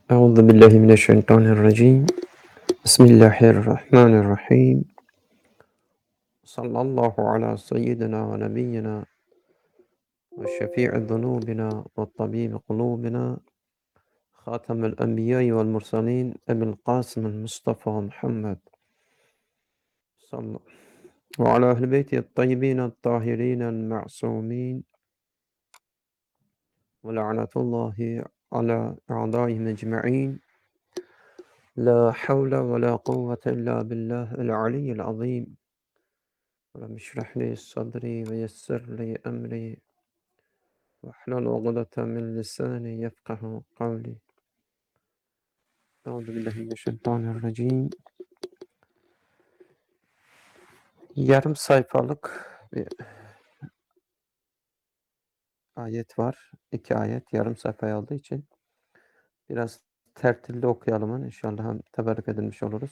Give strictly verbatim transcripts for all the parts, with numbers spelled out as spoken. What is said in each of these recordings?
أعوذ بالله من الشيطان الرجيم بسم الله الرحمن الرحيم صلى الله على سيدنا ونبينا وشفيع ذنوبنا وطبيب قلوبنا خاتم الأنبياء والمرسلين أبي القاسم المصطفى محمد صلى وعلى أهل بيته الطيبين الطاهرين المعصومين ولعنة الله على أعدائهم أجمعين لا حول ولا قوة إلا بالله العلي العظيم رب اشرح لي صدري ويسر لي أمري واحلل عقدة من لساني يفقه قولي أعوذ بالله من الشيطان الرجيم. Yarım sayfalık bir ayet var. İki ayet yarım sayfa olduğu için biraz tertilli okuyalım inşallah hem teberrük edilmiş oluruz.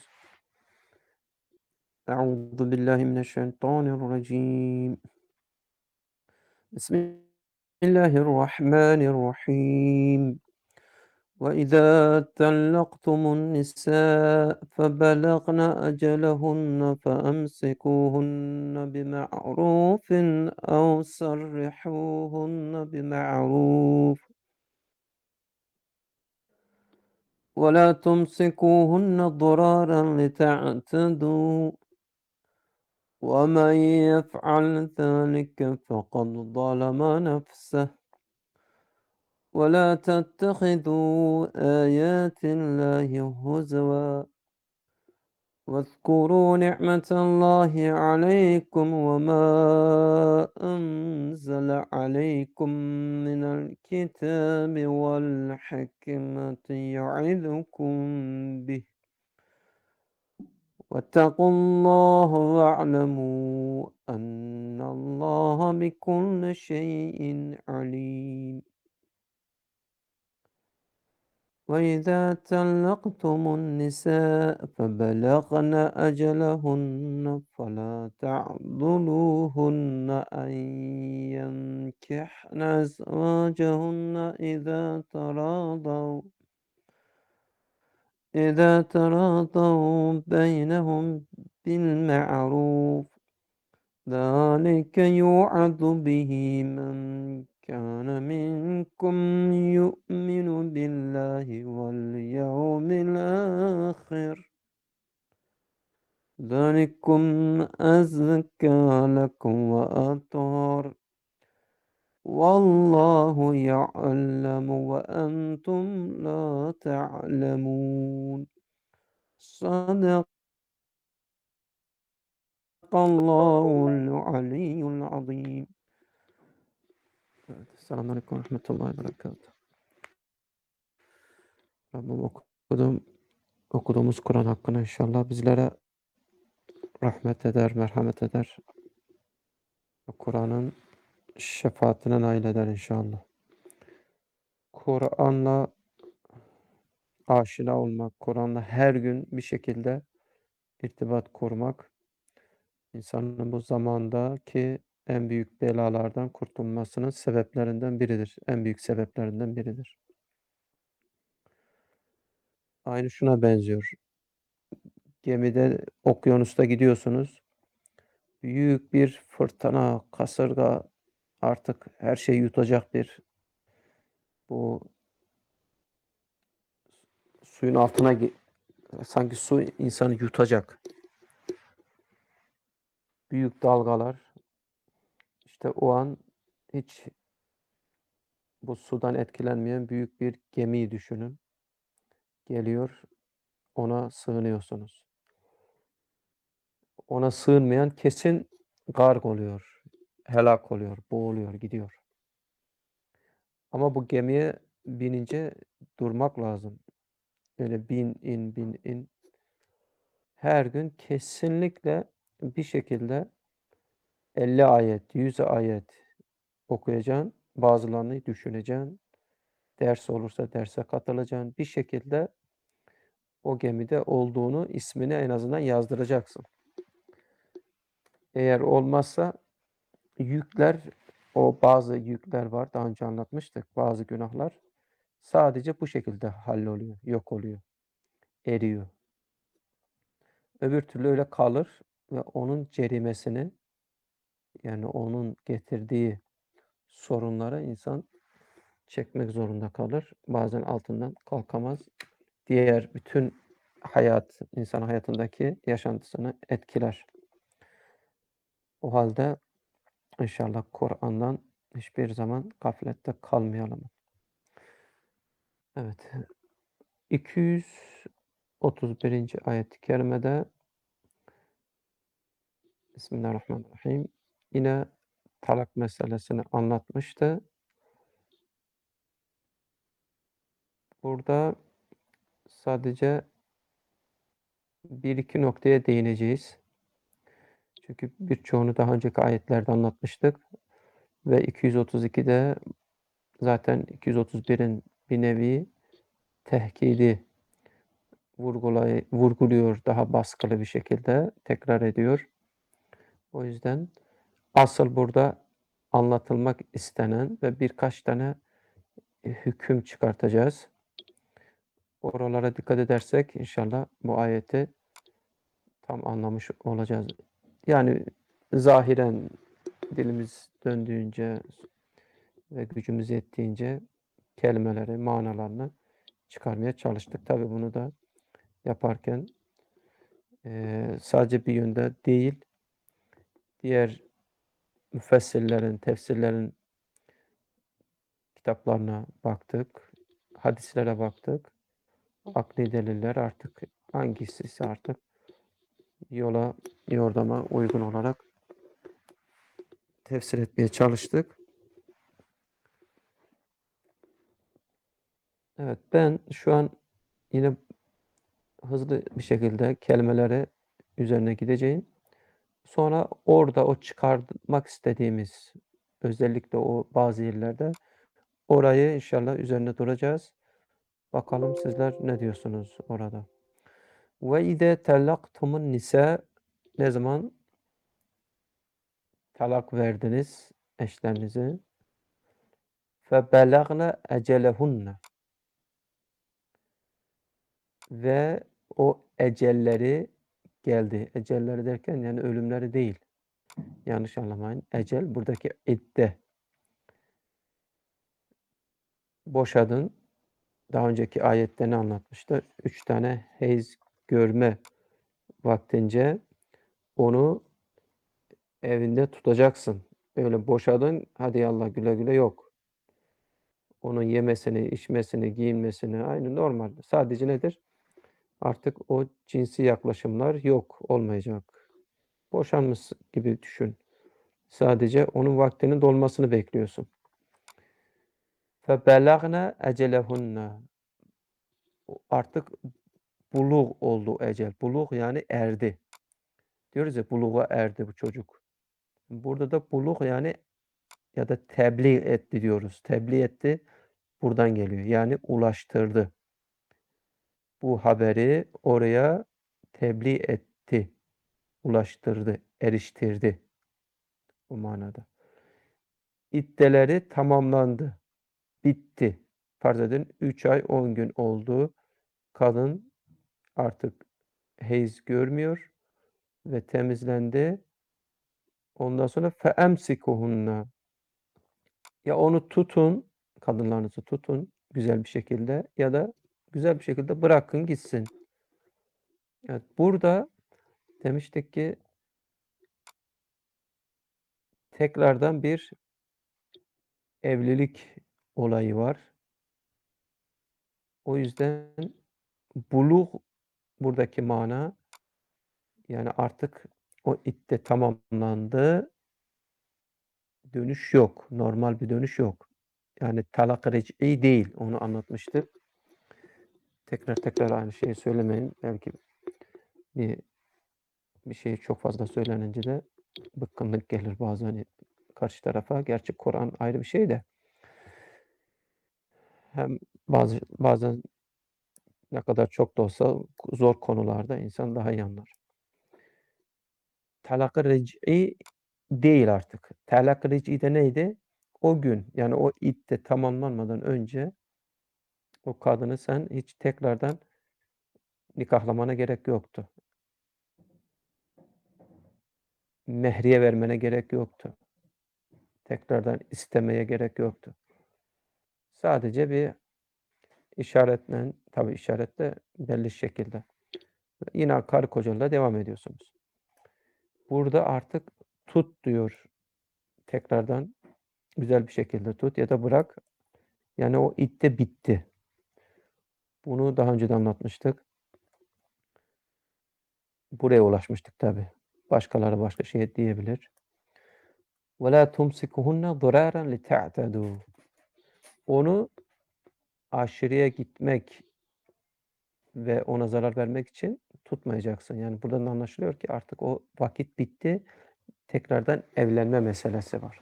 Euzu billahi mineşşeytanirracim. Bismillahirrahmanirrahim. وإذا طلقتم النساء فبلغن أجلهن فأمسكوهن بمعروف أو سرحوهن بمعروف ولا تمسكوهن ضرارا لتعتدوا ومن يفعل ذلك فقد ظلم نفسه ولا تتخذوا آيات الله هزوا واذكروا نعمة الله عليكم وما أنزل عليكم من الكتاب والحكمة يعظكم به واتقوا الله واعلموا أن الله بكل شيء عليم. وإذا طلقتم النساء فبلغن أجلهن فلا تعضلوهن أن ينكحن أزواجهن إذا تراضوا إذا تراضوا بينهم بالمعروف ذلك يوعظ به من كان منكم يؤمن بالله واليوم الآخر ذلكم أزكى لكم وأطهر والله يعلم وأنتم لا تعلمون. صدق الله العلي العظيم. Selamun Aleyküm ve Rahmetullahi ve Berekatuhu. Rabbim okudum, okuduğumuz Kur'an hakkında inşallah bizlere rahmet eder, merhamet eder. Kur'an'ın şefaatine nail eder inşallah. Kur'an'la aşina olmak, Kur'an'la her gün bir şekilde irtibat kurmak, insanın bu zamandaki en büyük belalardan kurtulmasının sebeplerinden biridir. En büyük sebeplerinden biridir. Aynı şuna benziyor. Gemide, okyanusta gidiyorsunuz. Büyük bir fırtına, kasırga, artık her şeyi yutacak bir bu suyun altına gi- sanki su insanı yutacak. Büyük dalgalar. İşte o an hiç bu sudan etkilenmeyen büyük bir gemiyi düşünün. Geliyor, ona sığınıyorsunuz. Ona sığınmayan kesin gark oluyor, helak oluyor, boğuluyor, gidiyor. Ama bu gemiye binince durmak lazım. Öyle bin in bin in. Her gün kesinlikle bir şekilde elli ayet, yüz ayet okuyacaksın. Bazılarını düşüneceksin. Ders olursa derse katılacaksın. Bir şekilde o gemide olduğunu, ismini en azından yazdıracaksın. Eğer olmazsa yükler, o bazı yükler var. Daha önce anlatmıştık. Bazı günahlar Sadece bu şekilde halloluyor, yok oluyor, eriyor. Öbür türlü öyle kalır ve onun cerimesini, yani onun getirdiği sorunları insan çekmek zorunda kalır. Bazen altından kalkamaz. Diğer bütün hayat, insan hayatındaki yaşantısını etkiler. O halde inşallah Kur'an'dan hiçbir zaman gaflette kalmayalım. Evet. iki yüz otuz birinci ayet-i kerimede Bismillahirrahmanirrahim. Yine talak meselesini anlatmıştı. Burada sadece bir iki noktaya değineceğiz. Çünkü birçoğunu daha önceki ayetlerde anlatmıştık ve iki yüz otuz ikide zaten iki yüz otuz birin bir nevi tehkidi vurgulay vurguluyor daha baskılı bir şekilde, tekrar ediyor. O yüzden asıl burada anlatılmak istenen ve birkaç tane hüküm çıkartacağız. Oralara dikkat edersek inşallah bu ayeti tam anlamış olacağız. Yani zahiren dilimiz döndüğünce ve gücümüz yettiğince kelimeleri, manalarını çıkarmaya çalıştık. Tabii bunu da yaparken eee, sadece bir yönde değil, diğer müfessirlerin, tefsirlerin kitaplarına baktık, hadislere baktık. Akli deliller artık hangisiyse artık yola, yordama uygun olarak tefsir etmeye çalıştık. Evet, ben şu an yine hızlı bir şekilde kelimeleri üzerine gideceğim. Sonra orada o çıkarmak istediğimiz, özellikle o bazı yerlerde orayı inşallah üzerine duracağız. Bakalım sizler ne diyorsunuz orada? Ve ide tellaktumun nisa, ne zaman talak verdiniz eşlerinize? Fe belagna ecelehunne, ve o ecelleri geldi. Ecelleri derken yani ölümleri değil. Yanlış anlamayın. Ecel buradaki idde. Boşadın. Daha önceki ayette ne anlatmıştı? Üç tane heyz görme vaktince onu evinde tutacaksın. Öyle boşadın, hadi yallah güle güle yok. Onun yemesini, içmesini, giyinmesini aynı normal. Sadece nedir? Artık o cinsi yaklaşımlar yok, olmayacak. Boşanmış gibi düşün. Sadece onun vaktinin dolmasını bekliyorsun. فَبَلَغْنَا اَجَلَهُنَّ, artık buluğ oldu ecel. Buluğ yani erdi. Diyoruz ya, buluğa erdi bu çocuk. Burada da buluğ yani ya da tebliğ etti diyoruz. Tebliğ etti buradan geliyor. Yani ulaştırdı. Bu haberi oraya tebliğ etti. Ulaştırdı, eriştirdi bu manada. İddeleri tamamlandı. Bitti. Farz edin üç ay on gün oldu. Kadın artık heyz görmüyor ve temizlendi. Ondan sonra feemsikuhunna, ya onu tutun, kadınlarınızı tutun güzel bir şekilde ya da güzel bir şekilde bırakın gitsin. Evet, burada demiştik ki tekrardan bir evlilik olayı var. O yüzden buluğ buradaki mana, yani artık o idde tamamlandı. Dönüş yok. Normal bir dönüş yok. Yani talak ric'i değil. Onu anlatmıştık. Tekrar tekrar aynı şeyi söylemeyin. Belki bir bir şey çok fazla söylenince de bıkkınlık gelir bazen karşı tarafa. Gerçi Kur'an ayrı bir şey de hem bazı bazen ne kadar çok da olsa zor konularda insan daha iyi anlar. Talak-ı ric'i değil artık. Talak-ı ric'i de neydi? O gün, yani o idde tamamlanmadan önce O kadını sen hiç tekrardan nikahlamana gerek yoktu. Mehriye vermene gerek yoktu. Tekrardan istemeye gerek yoktu. Sadece bir işaretle, tabii işaretle belli şekilde. Yine karı kocayla devam ediyorsunuz. Burada artık tut diyor tekrardan güzel bir şekilde tut ya da bırak. Yani o idde bitti. Bunu daha önce de anlatmıştık. Buraya ulaşmıştık tabii. Başkaları başka şey diyebilir. وَلَا تُمْسِكُهُنَّ ضِرَارًا لِتَعْتَدُوا Onu aşırıya gitmek ve ona zarar vermek için tutmayacaksın. Yani buradan anlaşılıyor ki artık o vakit bitti. Tekrardan evlenme meselesi var.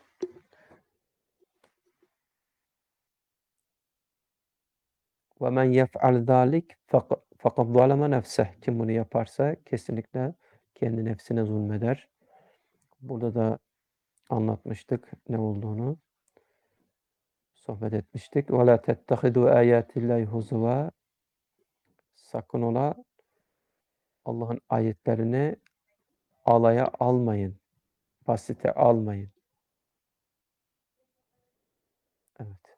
وَمَنْ يَفْعَلْ ذَٰلِكَ فَقَدْ ظَلَمَ نَفْسَهُ Kim bunu yaparsa kesinlikle kendi nefsine zulmeder. Burada da anlatmıştık ne olduğunu. Sohbet etmiştik. وَلَا تَتَّخِذُوا آيَاتِ اللّٰهِ هُزُوًا Sakın ola Allah'ın ayetlerini alaya almayın. Basite almayın. Evet.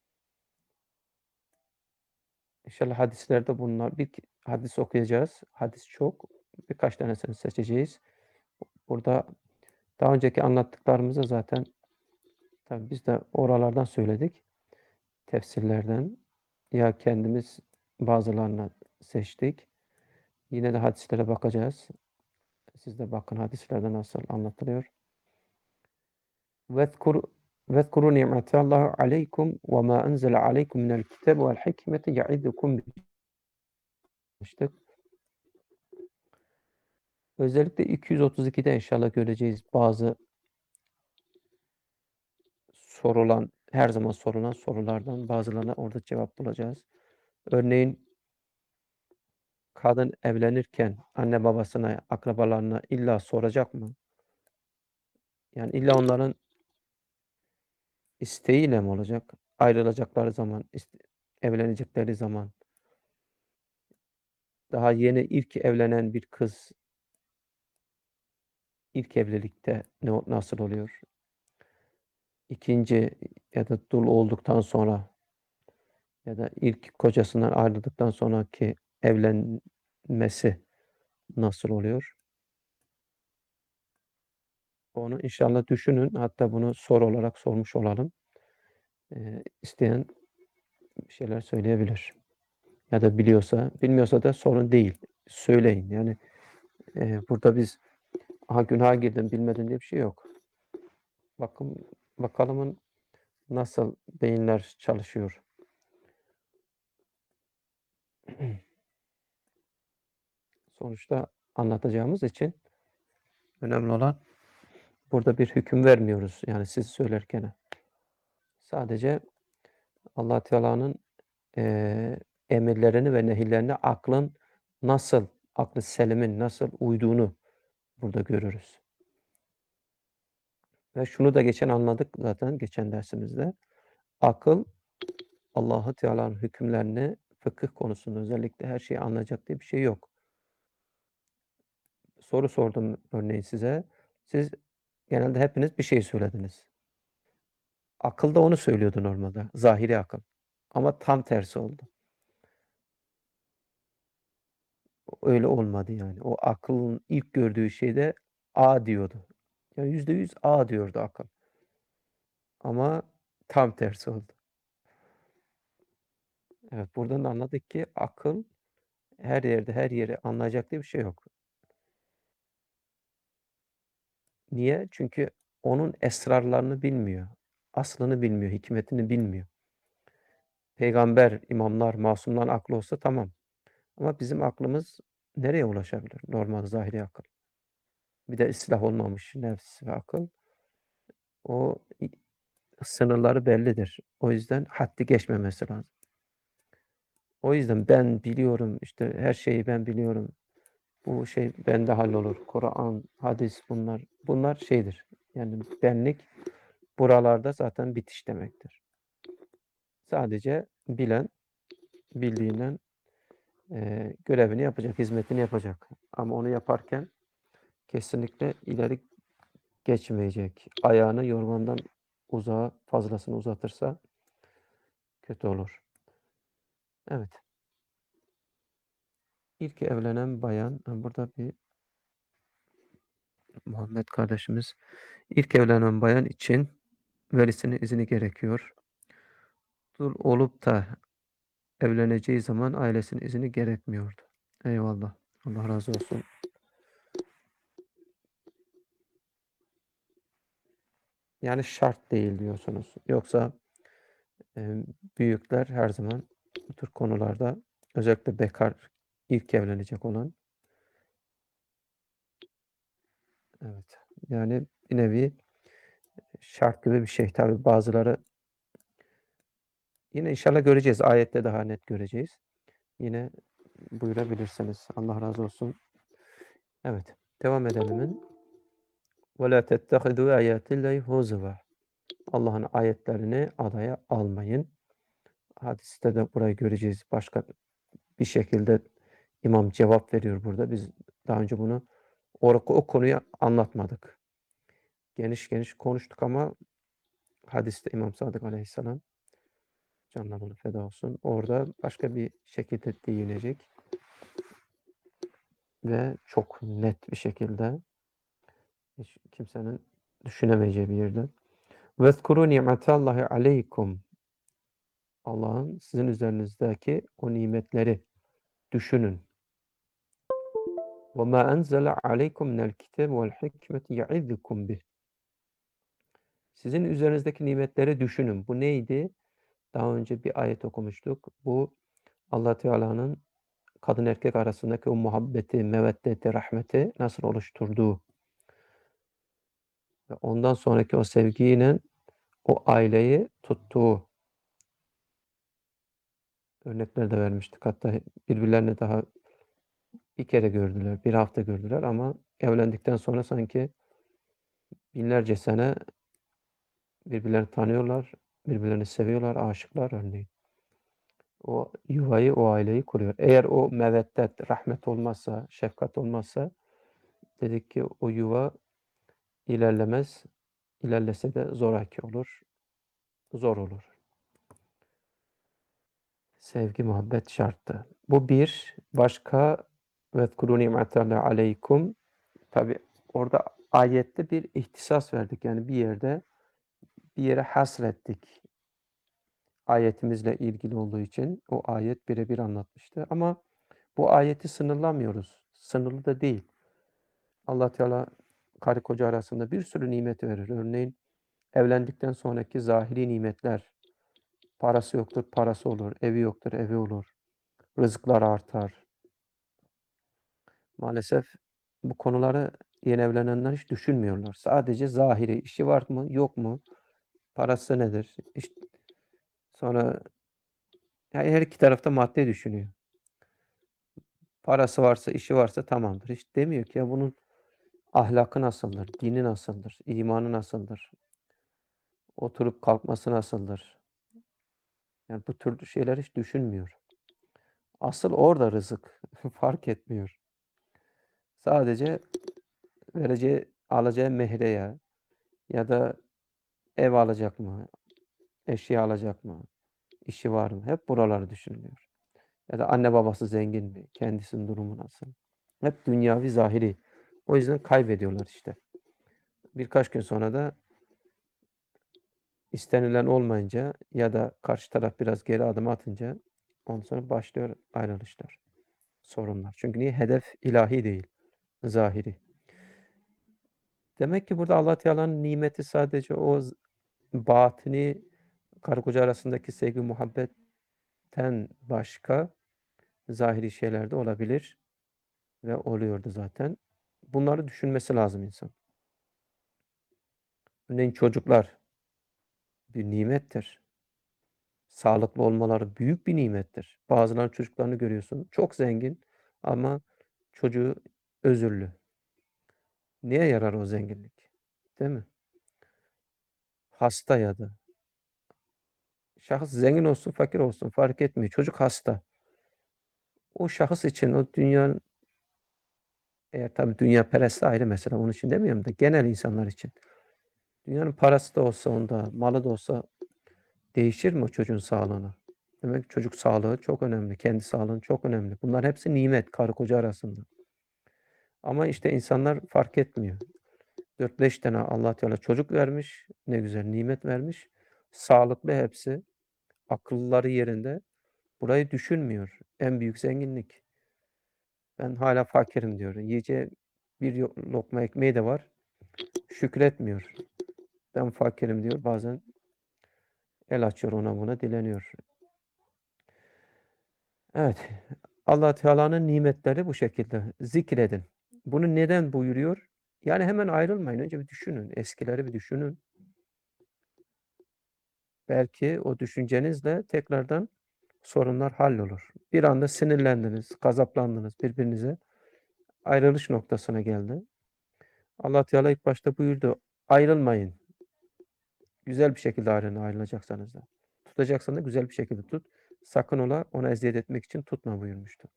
İnşallah hadislerde bunlar bir hadis okuyacağız. Hadis çok. Birkaç tanesini seçeceğiz. Burada daha önceki anlattıklarımızı zaten tabii biz de oralardan söyledik. Tefsirlerden ya kendimiz bazılarını seçtik. Yine de hadislere bakacağız. Siz de bakın hadislerde nasıl anlatılıyor. وَاذْكُرْ وَاذْكُرُوا نِعْمَةَ اللّٰهِ عَلَيْكُمْ وَمَا أَنْزَلَ عَلَيْكُم مِنَ الْكِتَابِ وَالْحِكْمَةِ يَعِظُكُم demiştik. Özellikle iki yüz otuz ikide inşallah göreceğiz bazı sorulan, her zaman sorulan sorulardan bazılarına orada cevap bulacağız. Örneğin kadın evlenirken anne babasına, akrabalarına illa soracak mı? Yani illa onların isteğiyle mi olacak? Ayrılacakları zaman, ist evlenecekleri zaman. Daha yeni ilk evlenen bir kız ilk evlilikte ne nasıl oluyor? İkinci ya da dul olduktan sonra ya da ilk kocasından ayrıldıktan sonraki evlenmesi nasıl oluyor? Onu inşallah düşünün. Hatta bunu soru olarak sormuş olalım. Eee, isteyen bir şeyler söyleyebilir. Ya da biliyorsa, bilmiyorsa da sorun değil. Söyleyin. Yani, eee, burada biz, "Ha, günaha girdim, bilmedin." diye bir şey yok. Bakın bakalımın nasıl beyinler çalışıyor. Sonuçta anlatacağımız için önemli olan burada bir hüküm vermiyoruz, yani siz söylerken. Sadece Allah Teala'nın, eee, emirlerini ve nehirlerini aklın nasıl, aklı selimin nasıl uyduğunu burada görürüz. Ve şunu da geçen anladık zaten geçen dersimizde. Akıl Allahu Teala'nın hükümlerini fıkıh konusunda özellikle her şeyi anlayacak diye bir şey yok. Soru sordum örneğin size. Siz genelde hepiniz bir şey söylediniz. Akıl da onu söylüyordu normalde, zahiri akıl. Ama tam tersi oldu. Öyle olmadı yani. O aklın ilk gördüğü şeyde A diyordu. Ya yüzde yüz A diyordu akıl. Ama tam tersi oldu. Evet, buradan da anladık ki akıl her yerde her yeri anlayacak diye bir şey yok. Niye? Çünkü onun esrarlarını bilmiyor. Aslını bilmiyor, hikmetini bilmiyor. Peygamber, imamlar, masumların aklı olsa tamam. Ama bizim aklımız nereye ulaşabilir? Normal zahiri akıl. Bir de ıslah olmamış nefs ve akıl. O i sınırları bellidir. O yüzden haddi geçmemesi lazım. O yüzden ben biliyorum, işte her şeyi ben biliyorum. Bu şey bende hallolur. Kur'an, hadis bunlar. Bunlar şeydir. Yani benlik buralarda zaten bitiş demektir. Sadece bilen bildiğinden, eee, görevini yapacak, hizmetini yapacak. Ama onu yaparken kesinlikle ileri geçmeyecek. Ayağını yorgandan uzağa fazlasını uzatırsa kötü olur. Evet. İlk evlenen bayan, ha, burada bir Muhammed kardeşimiz, ilk evlenen bayan için velisinin izni gerekiyor. Dul olup da evleneceği zaman ailesinin izni gerekmiyordu. Eyvallah. Allah razı olsun. Yani şart değil diyorsunuz. Yoksa eee, büyükler her zaman bu tür konularda özellikle bekar ilk evlenecek olan evet. Yani bir nevi şart gibi bir şey. Tabii bazıları yine inşallah göreceğiz. Ayette daha net göreceğiz. Yine buyurabilirsiniz. Allah razı olsun. Evet. Devam edelim. وَلَا تَتَّخِذُوا آيَاتِ اللّٰهِ هُزُوًا Allah'ın ayetlerini alaya almayın. Hadiste de burayı göreceğiz. Başka bir şekilde imam cevap veriyor burada. Biz daha önce bunu o, o konuyu anlatmadık. Geniş geniş konuştuk ama hadiste İmam Sadık Aleyhisselam canlarına feda olsun. Orada başka bir şekilde değinecek ve çok net bir şekilde hiç kimsenin düşünemeyeceği bir yerde. وَاذْكُرُوا نِعْمَةَ اللّٰهِ عَلَيْكُمْ Allah'ın sizin üzerinizdeki o nimetleri düşünün. وَمَا أَنْزَلَ عَلَيْكُمْ مِنَ الْكِتَابِ وَالْحِكْمَةِ يَعِظُكُمْ بِهِ Sizin üzerinizdeki nimetleri düşünün. Bu neydi? Daha önce bir ayet okumuştuk. Bu Allah Teala'nın kadın erkek arasındaki o muhabbeti, meveddeti, rahmeti nasıl oluşturduğu ve ondan sonraki o sevgiyle o aileyi tuttuğu örnekler de vermiştik. Hatta birbirlerini daha bir kere gördüler, bir hafta gördüler ama evlendikten sonra sanki binlerce sene birbirlerini tanıyorlar, birbirlerini seviyorlar, aşıklar örneğin. O yuvayı, o aileyi kuruyor. Eğer o meveddet, rahmet olmazsa, şefkat olmazsa dedik ki o yuva ilerlemez. İlerlese de zoraki olur, zor olur. Sevgi, muhabbet şarttı. Bu bir. Başka وَذْكُرُوا نِعْمَةَ اللّٰهِ عَلَيْكُمْ Tabi orada ayette bir ihtisas verdik. Yani bir yerde bir yere hasrettik. Ayetimizle ilgili olduğu için o ayet birebir anlatmıştı. Ama bu ayeti sınırlamıyoruz. Sınırlı da değil. Allah Teala karı koca arasında bir sürü nimet verir. Örneğin evlendikten sonraki zahiri nimetler. Parası yoktur, parası olur. Evi yoktur, evi olur. Rızıklar artar. Maalesef bu konuları yeni evlenenler hiç düşünmüyorlar. Sadece zahiri, işi var mı, yok mu? Parası nedir? İşte sonra yani her iki tarafta madde düşünüyor. Parası varsa, işi varsa tamamdır. Hiç demiyor ki ya bunun ahlakı nasıldır, dini nasıldır, imanı nasıldır, oturup kalkması nasıldır? Yani bu tür şeyler hiç düşünmüyor. Asıl orada rızık. Fark etmiyor. Sadece vereceği, alacağı mehre ya ya da ev alacak mı, eşya alacak mı, işi var mı? Hep buraları düşünülüyor. Ya da anne babası zengin mi, kendisinin durumu nasıl? Hep dünyavi, zahiri. O yüzden kaybediyorlar işte. Birkaç gün sonra da istenilen olmayınca ya da karşı taraf biraz geri adım atınca ondan sonra başlıyor ayrılışlar, sorunlar. Çünkü niye? Hedef ilahi değil, zahiri. Demek ki burada Allah Teala'nın nimeti sadece o z batini karı koca arasındaki sevgi, muhabbetten başka zahiri şeyler de olabilir ve oluyordu zaten. Bunları düşünmesi lazım insan. Örneğin çocuklar bir nimettir. Sağlıklı olmaları büyük bir nimettir. Bazılarının çocuklarını görüyorsun, çok zengin ama çocuğu özürlü. Neye yarar o zenginlik? Değil mi? Hasta ya da Şahıs zengin olsun, fakir olsun fark etmiyor. Çocuk hasta. O şahıs için o dünyanın eğer tabii dünya ayrı mesela onun için demiyorum da genel insanlar için. Dünyanın parası da olsa onda, malı da olsa değişir mi o çocuğun sağlığına? Demek ki çocuk sağlığı çok önemli. Kendi sağlığın çok önemli. Bunlar hepsi nimet karı koca arasında. Ama işte insanlar fark etmiyor. dört beş tane Allah Teala çocuk vermiş. Ne güzel nimet vermiş. Sağlıklı hepsi. Akılları yerinde. Burayı düşünmüyor. En büyük zenginlik. Ben hala fakirim diyor. Yiyeceği bir yo- lokma ekmeği de var. Şükretmiyor. Ben fakirim diyor. Bazen el açıyor ona buna dileniyor. Evet. Allah Teala'nın nimetleri bu şekilde. Zikredin. Bunu neden buyuruyor? Yani hemen ayrılmayın. Önce bir düşünün. Eskileri bir düşünün. Belki o düşüncenizle tekrardan sorunlar hallolur. Bir anda sinirlendiniz, gazaplandınız birbirinize. Ayrılış noktasına geldi. Allah Teala ilk başta buyurdu. Ayrılmayın. Güzel bir şekilde ayrılın ayrılacaksanız da. Tutacaksan da güzel bir şekilde tut. Sakın ola ona eziyet etmek için tutma buyurmuştu.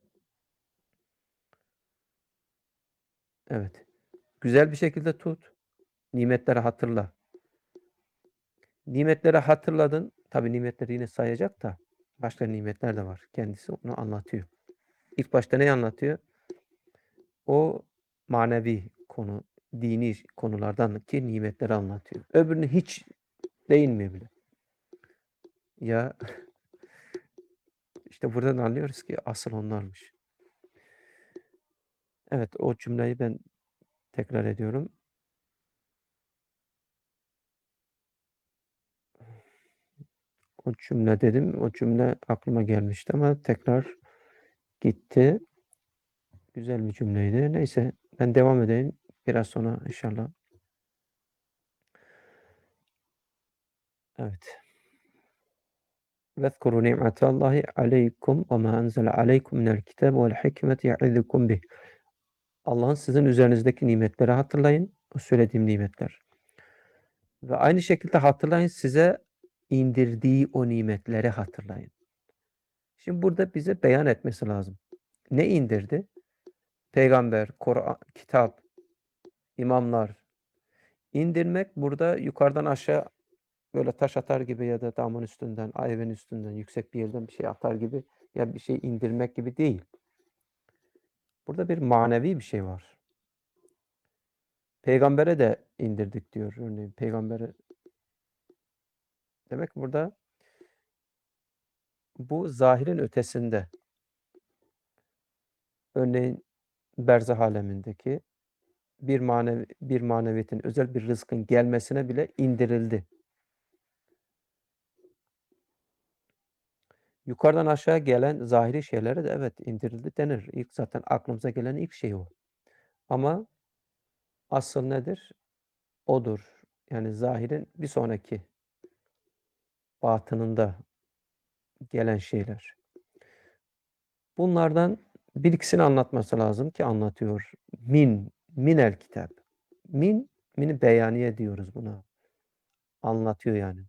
Evet. Güzel bir şekilde tut. Nimetleri hatırla. Nimetleri hatırladın. Tabii nimetleri yine sayacak da başka nimetler de var. Kendisi onu anlatıyor. İlk başta ne anlatıyor? O manevi konu, dini konulardan ki nimetleri anlatıyor. Öbürünü hiç değinmiyor bile. Ya işte buradan anlıyoruz ki asıl onlarmış. Evet o cümleyi ben tekrar ediyorum. O cümle dedim. O cümle aklıma gelmişti ama tekrar gitti. Güzel bir cümleydi. Neyse ben devam edeyim. Biraz sonra inşallah. Evet. وَاذْكُرُوا نِعْمَةَ اللّٰهِ عَلَيْكُمْ وَمَا أَنْزَلَ عَلَيْكُمْ مِنَ الْكِتَابِ وَالْحِكْمَةِ يَعِظُكُمْ بِهِ. Allah'ın sizin üzerinizdeki nimetleri hatırlayın. O söylediğim nimetler. Ve aynı şekilde hatırlayın size indirdiği o nimetleri hatırlayın. Şimdi burada bize beyan etmesi lazım. Ne indirdi? Peygamber, Kur'an, kitap, imamlar. İndirmek burada yukarıdan aşağı böyle taş atar gibi ya da damın üstünden, ayvın üstünden, yüksek bir yerden bir şey atar gibi ya bir şey indirmek gibi değil. Burada bir manevi bir şey var. Peygambere de indirdik diyor örneğin. Peygambere demek burada bu zahirin ötesinde. Örneğin berzah alemindeki bir manevi bir maneviyetin, özel bir rızkın gelmesine bile indirildi. Yukarıdan aşağı gelen zahiri şeylere de evet indirildi denir. İlk zaten aklımıza gelen ilk şey o. Ama asıl nedir? Odur. Yani zahirin bir sonraki batınında gelen şeyler. Bunlardan bir ikisini anlatması lazım ki anlatıyor. Min, minel kitap. Min, mini beyaniye diyoruz buna. Anlatıyor yani.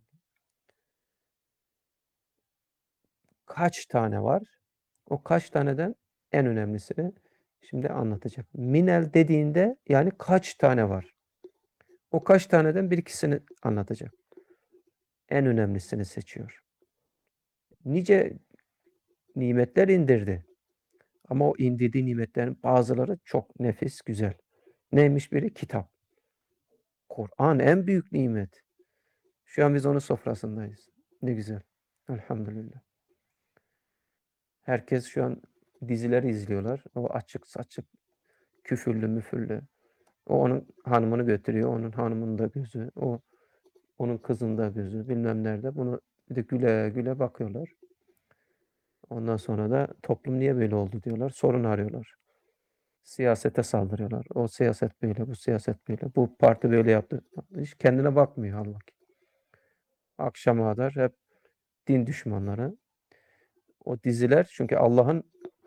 Kaç tane var? O kaç taneden en önemlisini şimdi anlatacak. Minel dediğinde yani kaç tane var? O kaç taneden bir ikisini anlatacak. En önemlisini seçiyor. Nice nimetler indirdi. Ama o indirdiği nimetlerin bazıları çok nefis, güzel. Neymiş biri? Kitap. Kur'an en büyük nimet. Şu an biz onun sofrasındayız. Ne güzel. Elhamdülillah. Herkes şu an dizileri izliyorlar. O açık saçık, küfürlü müfürlü. O onun hanımını götürüyor. Onun hanımının da gözü. O onun kızının da gözü. Bilmem nerede. Bunu bir de güle güle bakıyorlar. Ondan sonra da toplum niye böyle oldu diyorlar. Sorun arıyorlar. Siyasete saldırıyorlar. O siyaset böyle, bu siyaset böyle. Bu parti böyle yaptı. Hiç kendine bakmıyor halbuki. Akşama kadar hep din düşmanları. O diziler çünkü Allah'ın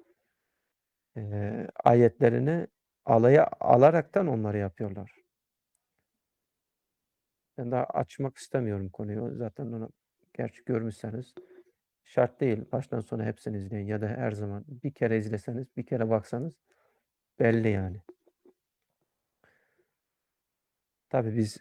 eee, ayetlerini alaya alaraktan onları yapıyorlar. Ben daha açmak istemiyorum konuyu. Zaten ona Gerçi görmüşseniz şart değil, baştan sona hepsini izleyin ya da her zaman bir kere izleseniz, bir kere baksanız belli yani. Tabii biz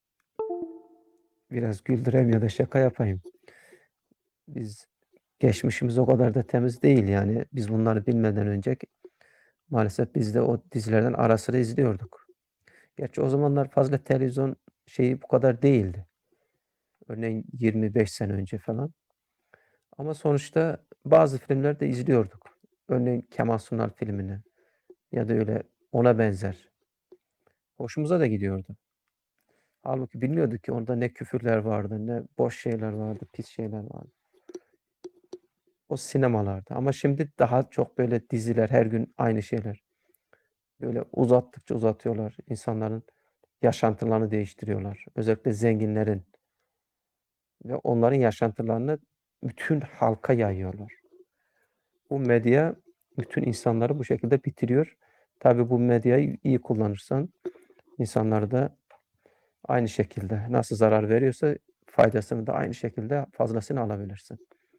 biraz güldüreyim ya da şaka yapayım. Biz geçmişimiz o kadar da temiz değil yani. Biz bunları bilmeden önce maalesef biz de o dizilerden ara sıra izliyorduk. Gerçi o zamanlar fazla televizyon şeyi bu kadar değildi. Örneğin yirmi beş sene önce falan. Ama sonuçta bazı filmler de izliyorduk. Örneğin Kemal Sunal filmini ya da öyle ona benzer. Hoşumuza da gidiyordu. Hâlbuki bilmiyorduk ki orada ne küfürler vardı, ne boş şeyler vardı, pis şeyler vardı. O sinemalarda. Ama şimdi daha çok böyle diziler, her gün aynı şeyler. Böyle uzattıkça uzatıyorlar. İnsanların yaşantılarını değiştiriyorlar. Özellikle zenginlerin ve onların yaşantılarını bütün halka yayıyorlar. Bu medya bütün insanları bu şekilde bitiriyor. Tabii bu medyayı iyi kullanırsan insanlar da aynı şekilde nasıl zarar veriyorsa faydasını da aynı şekilde fazlasını alabilirsin.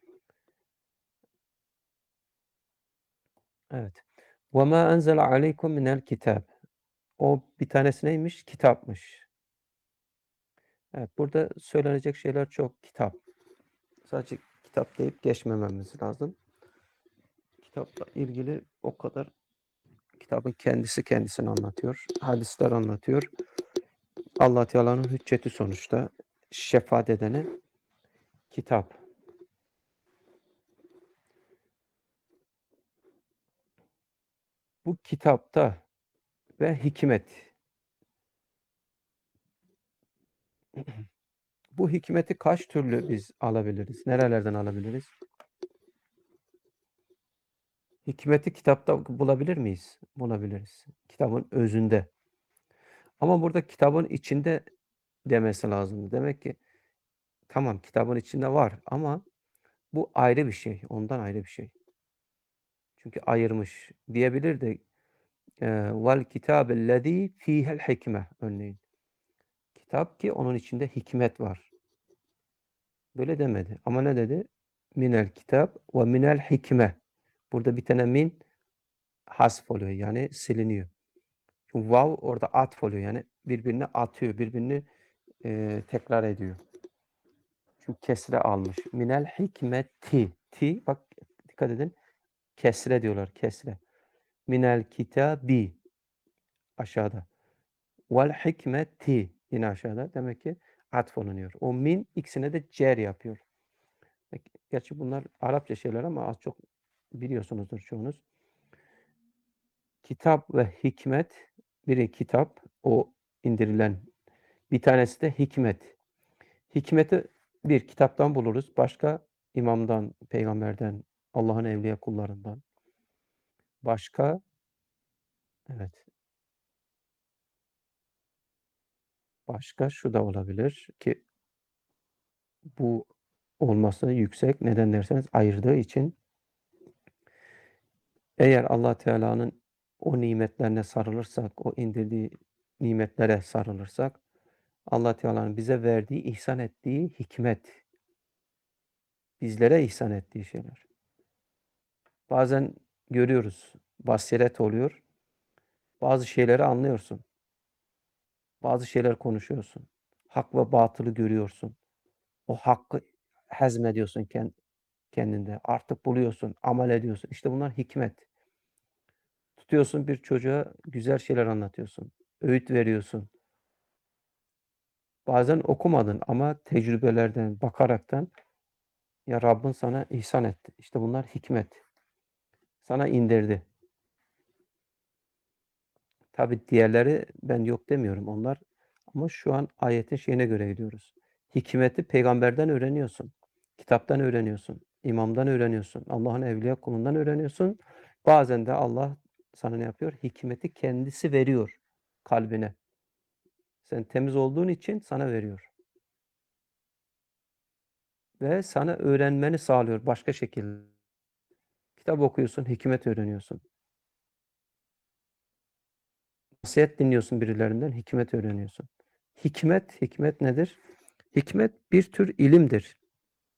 Evet. وَمَا أَنزَلَ عَلَيْكُم مِنَ الْكِتَابِ O bir tanesi neymiş? Kitapmış. Evet, burada söylenecek şeyler çok. Kitap. Sadece kitap deyip geçmememiz lazım. Kitapla ilgili o kadar kitabın kendisi kendisini anlatıyor. Hadisler anlatıyor. Allah Teala'nın hücceti sonuçta. Şefaat edeni kitap. Bu kitapta ve hikmet. Bu hikmeti kaç türlü biz alabiliriz? Nerelerden alabiliriz? Hikmeti kitapta bulabilir miyiz? Bulabiliriz. Kitabın özünde. Ama burada kitabın içinde demesi lazım. Demek ki tamam kitabın içinde var ama bu ayrı bir şey. Ondan ayrı bir şey. Çünkü ayırmış. Diyebilirdi. Eee vel kitabellezî fîhel hikme örneğin. Kitap ki onun içinde hikmet var. Böyle demedi. Ama ne dedi? Minel kitap ve minel hikme. Burada bir tane min hasf oluyor. Yani siliniyor. Çünkü vav orada atf oluyor. Yani birbirine atıyor. Birbirini eee, tekrar ediyor. Çünkü kesre almış. Minel hikmeti. Ti bak dikkat edin. Kesre diyorlar. Kesre. Minel kitabi aşağıda. Vel hikmeti yine aşağıda. Demek ki atfolunuyor. O min ikisine de cer yapıyor. Gerçi bunlar Arapça şeyler ama az çok biliyorsunuzdur çoğunuz. Kitap ve hikmet, biri kitap, o indirilen, bir tanesi de hikmet. Hikmeti bir kitaptan buluruz, başka imamdan, peygamberden, Allah'ın evliya kullarından. Başka, evet, başka şu da olabilir ki bu olması yüksek. Neden derseniz ayırdığı için eğer Allah Teala'nın o nimetlerine sarılırsak, o indirdiği nimetlere sarılırsak, Allah Teala'nın bize verdiği, ihsan ettiği hikmet, bizlere ihsan ettiği şeyler. Bazen görüyoruz, basiret oluyor. Bazı şeyleri anlıyorsun. Bazı şeyler konuşuyorsun. Hak ve batılı görüyorsun. O hakkı hazmediyorsun kendinde. Artık buluyorsun, amel ediyorsun. İşte bunlar hikmet. Tutuyorsun bir çocuğa güzel şeyler anlatıyorsun. Öğüt veriyorsun. Bazen okumadın ama tecrübelerden, bakaraktan ya Rabbin sana ihsan etti. İşte bunlar hikmet. Sana indirdi. Tabii diğerleri ben yok demiyorum onlar ama şu an ayetin şeyine göre gidiyoruz. Hikmeti peygamberden öğreniyorsun. Kitaptan öğreniyorsun. İmamdan öğreniyorsun. Allah'ın evliya kulundan öğreniyorsun. Bazen de Allah sana ne yapıyor? Hikmeti kendisi veriyor kalbine. Sen temiz olduğun için sana veriyor. Ve sana öğrenmeni sağlıyor başka şekilde. Kitap okuyorsun, hikmet öğreniyorsun. Nasihat dinliyorsun birilerinden, hikmet öğreniyorsun. Hikmet, hikmet nedir? Hikmet bir tür ilimdir.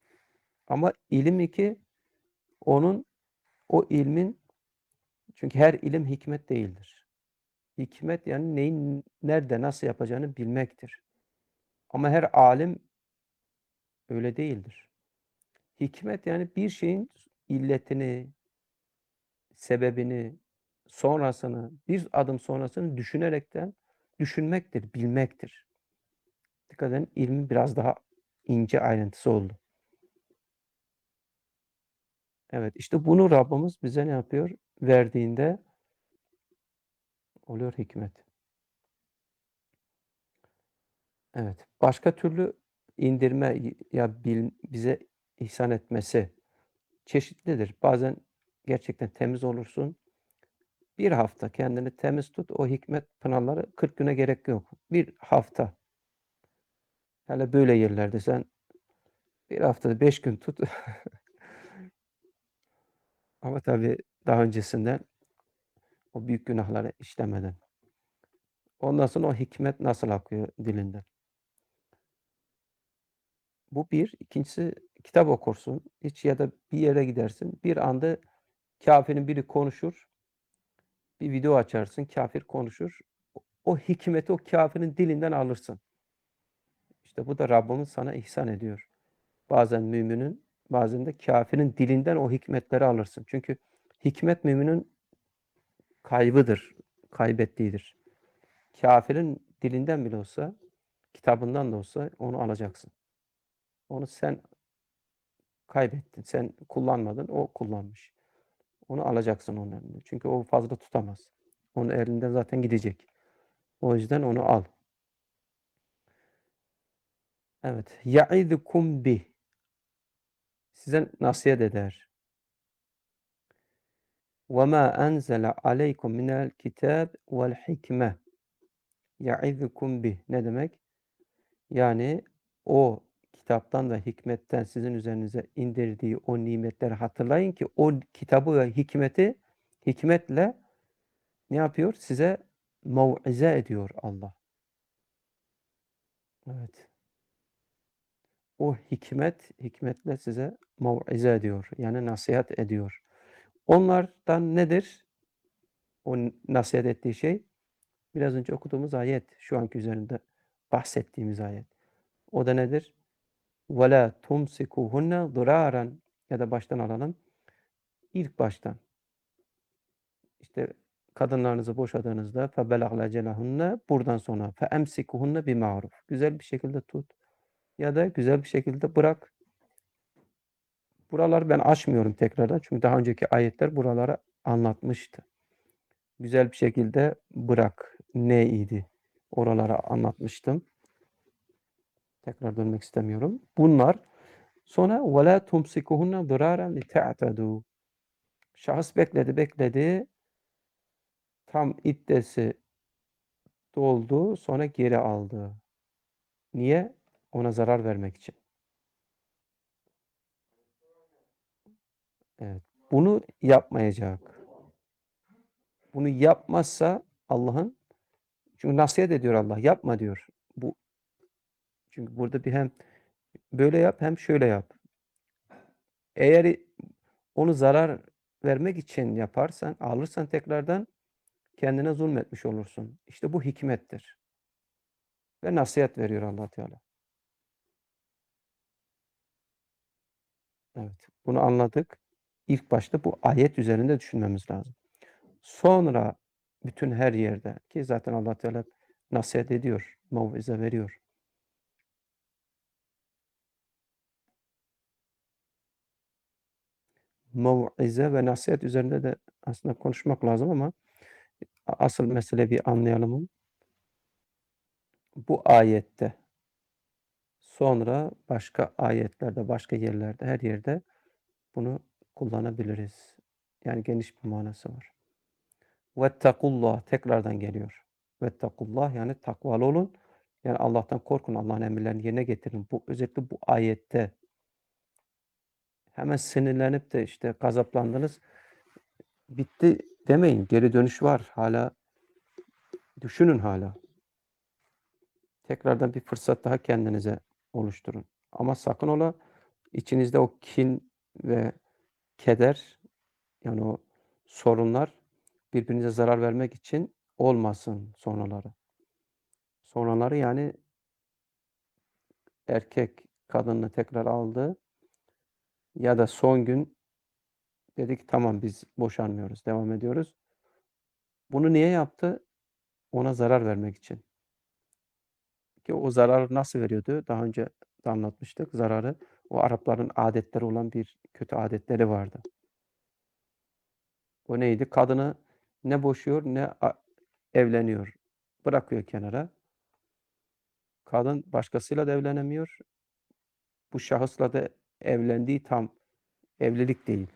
Ama ilim iki, onun o ilmin, çünkü her ilim hikmet değildir. Hikmet yani neyin nerede nasıl yapacağını bilmektir. Ama her alim öyle değildir. Hikmet yani bir şeyin illetini, sebebini, sonrasını, bir adım sonrasını düşünerekten düşünmektir, bilmektir. Dikkat edin, ilmin biraz daha ince ayrıntısı oldu. Evet, işte bunu Rabbimiz bize ne yapıyor? Verdiğinde oluyor hikmet. Evet. Başka türlü indirme ya bil, bize ihsan etmesi çeşitlidir. Bazen gerçekten temiz olursun. Bir hafta kendini temiz tut. O hikmet pınarları kırk güne gerek yok. Bir hafta. Hele böyle yerlerde sen bir haftada beş gün tut. Ama tabii daha öncesinden o büyük günahları işlemeden. Ondan sonra o hikmet nasıl akıyor dilinden? Bu bir. İkincisi kitap okursun. Hiç ya da bir yere gidersin. Bir anda kâfirin biri konuşur. Bir video açarsın. Kâfir konuşur. O, o hikmeti o kâfirin dilinden alırsın. İşte bu da Rabbimiz sana ihsan ediyor. Bazen müminin, bazen de kâfirin dilinden o hikmetleri alırsın. Çünkü hikmet müminin kaybıdır, kaybettiğidir. Kâfirin dilinden bile olsa, kitabından da olsa onu alacaksın. Onu sen kaybettin, sen kullanmadın, o kullanmış. Onu alacaksın onun elinden. Çünkü o fazla tutamaz. Onun elinden zaten gidecek. O yüzden onu al. Evet. Ya'idukum bih. Size nasihat eder. Ve ma enzele aleykum minel kitab vel hikme. Ya'idukum bih. Ne demek? Yani o kitaptan ve hikmetten sizin üzerinize indirdiği o nimetleri hatırlayın ki o kitabı ve hikmeti hikmetle ne yapıyor? Size mev'ize ediyor Allah. Evet. O hikmet, hikmetle size mev'ize ediyor. Yani nasihat ediyor. Onlardan nedir? O nasihat ettiği şey biraz önce okuduğumuz ayet. Şu anki üzerinde bahsettiğimiz ayet. O da nedir? وَلَا تُمْسِكُوهُنَّ ضِرَارًا ya da baştan alalım. İlk baştan. İşte kadınlarınızı boşadığınızda فَبَلَغْنَ أَجَلَهُنَّ buradan sonra فَاَمْسِكُوهُنَّ بِمَعْرُفٍ güzel bir şekilde tut. Ya da güzel bir şekilde bırak. Buraları ben açmıyorum tekrardan. Çünkü daha önceki ayetler buraları anlatmıştı. Güzel bir şekilde bırak. Neydi? Oralara anlatmıştım. Tekrar dönmek istemiyorum. Bunlar sonra وَلَا تُمْسِكُهُنَّ ضِرَارًا لِتَعْتَدُوا şahıs bekledi bekledi. Tam iddesi doldu. Sonra geri aldı. Niye? Ona zarar vermek için. Evet. Bunu yapmayacak. Bunu yapmazsa Allah'ın çünkü nasihat ediyor Allah. Yapma diyor. Bu çünkü burada bir hem böyle yap hem şöyle yap. Eğer onu zarar vermek için yaparsan, alırsan tekrardan kendine zulmetmiş olursun. İşte bu hikmettir. Ve nasihat veriyor Allah Teala. Evet. Bunu anladık. İlk başta bu ayet üzerinde düşünmemiz lazım. Sonra bütün her yerde ki zaten Allah Teala nasihat ediyor, mev'ize veriyor. Mev'ize ve nasihat üzerinde de aslında konuşmak lazım ama asıl mesele bir anlayalım. Bu ayette sonra başka ayetlerde, başka yerlerde, her yerde bunu kullanabiliriz. Yani geniş bir manası var. Vettekullah tekrardan geliyor. Vettekullah yani takvalı olun. Yani Allah'tan korkun, Allah'ın emirlerini yerine getirin. Bu özellikle bu ayette hemen sinirlenip de işte gazaplandınız. Bitti demeyin. Geri dönüş var. Hala düşünün hala. Tekrardan bir fırsat daha kendinize oluşturun. Ama sakın ola İçinizde o kin ve keder, yani o sorunlar birbirinize zarar vermek için olmasın sonraları. Sonraları yani erkek kadını tekrar aldı ya da son gün dedi ki tamam biz boşanmıyoruz, devam ediyoruz. Bunu niye yaptı? Ona zarar vermek için. Ki o zararı nasıl veriyordu? Daha önce de anlatmıştık zararı. O Arapların adetleri olan bir kötü adetleri vardı. O neydi? Kadını ne boşuyor ne a evleniyor. Bırakıyor kenara. Kadın başkasıyla da evlenemiyor. Bu şahısla da evlendiği tam evlilik değil.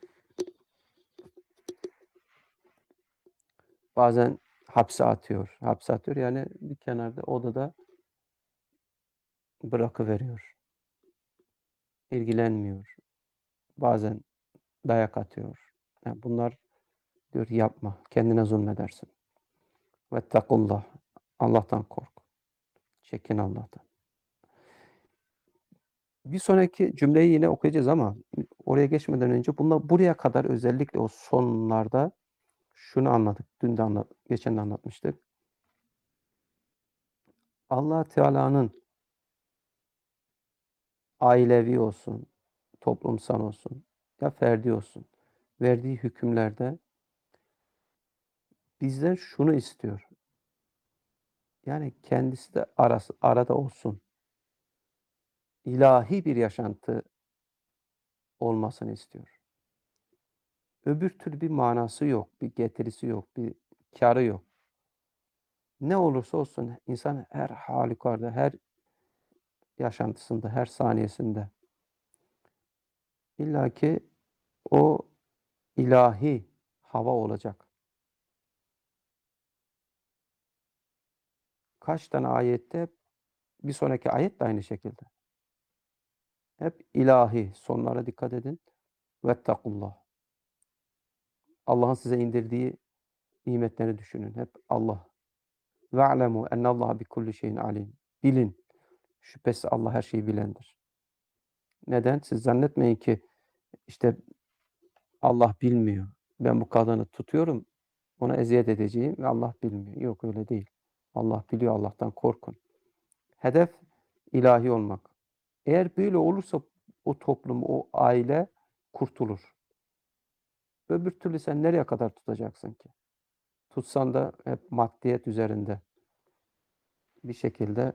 Bazen hapse atıyor. Hapse atıyor yani bir kenarda odada bırakıveriyor. İlgilenmiyor. Bazen dayak atıyor. Yani bunlar diyor yapma. Kendine zulmedersin. Vettekullah. Allah'tan kork. Çekin Allah'tan. Bir sonraki cümleyi yine okuyacağız ama oraya geçmeden önce bunla buraya kadar özellikle o sonlarda şunu anladık. Dün de anlat geçen de anlatmıştık. Allah Teala'nın ailevi olsun, toplumsal olsun ya ferdi olsun verdiği hükümlerde bizden şunu istiyor. Yani kendisi de arası, arada olsun. İlahi bir yaşantı olmasını istiyor. Öbür türlü bir manası yok, bir getirisi yok, bir kârı yok. Ne olursa olsun insan her halükarda, her yaşantısında, her saniyesinde illaki o ilahi hava olacak. Kaç tane ayette, bir sonraki ayet de aynı şekilde. Hep ilahi, sonlara dikkat edin. Vettekullah. Allah'ın size indirdiği nimetleri düşünün. Hep Allah. Ve'lemû ennallâhe bikulli şeyin alîm. Bilin. Şüphesiz Allah her şeyi bilendir. Neden? Siz zannetmeyin ki işte Allah bilmiyor. Ben bu kadını tutuyorum, ona eziyet edeceğim ve Allah bilmiyor. Yok öyle değil. Allah biliyor, Allah'tan korkun. Hedef ilahi olmak. Eğer böyle olursa o toplum, o aile kurtulur. Öbür türlü sen nereye kadar tutacaksın ki? Tutsan da hep maddiyet üzerinde bir şekilde